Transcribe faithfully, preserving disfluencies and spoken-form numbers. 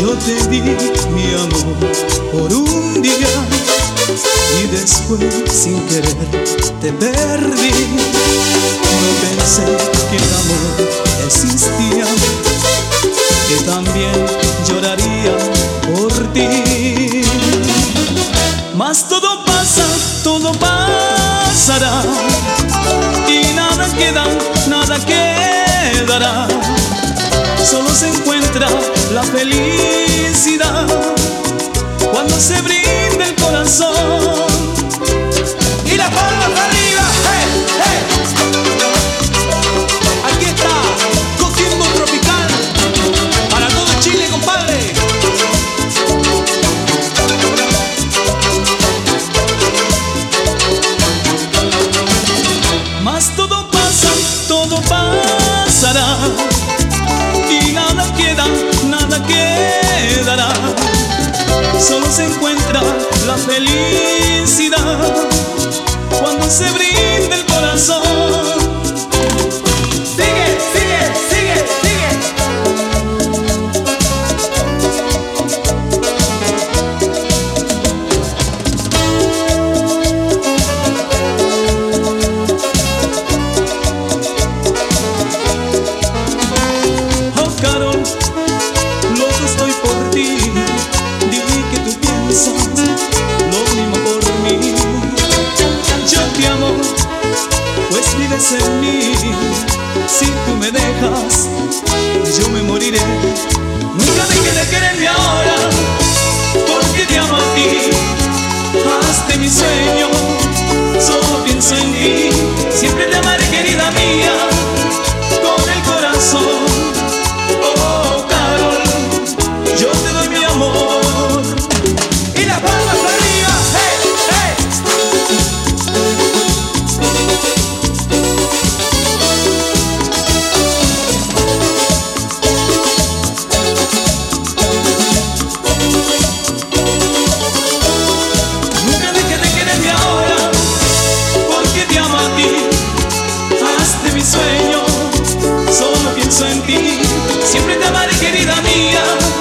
Yo te di mi amor por un día y después sin querer te perdí. No pensé que el amor existía, que también lloraría por ti. Mas todo pasa, todo pasará y nada queda, nada quedará. Solo se encuentra la felicidad cuando se brinda el corazón. Y las palmas arriba, hey, hey. Aquí está, Coquimbo Tropical, para todo Chile, compadre. Mas todo pasa, todo pasará y nada queda, nada quedará. Solo se encuentra la felicidad cuando se brinda el corazón. Sigue, sigue, sigue, sigue. Oh, Carol, loco estoy por ti. Dime que tú piensas lo mismo por mí. Yo te amo, pues vives en mí. Si tú me dejas, yo me moriré. Nunca dejes de quererme ahora, porque te amo a ti. Hazte mi sueño, solo pienso en ti. Siempre te amaré, querida mía, con el corazón. Oh, Carol, yo te doy mi amor. Y las palmas arriba, hey, hey. Nunca dejes de quererme ahora, porque te amo a ti. Hazte mi sueño, solo pienso en ti. Siempre te amaré, querida mía,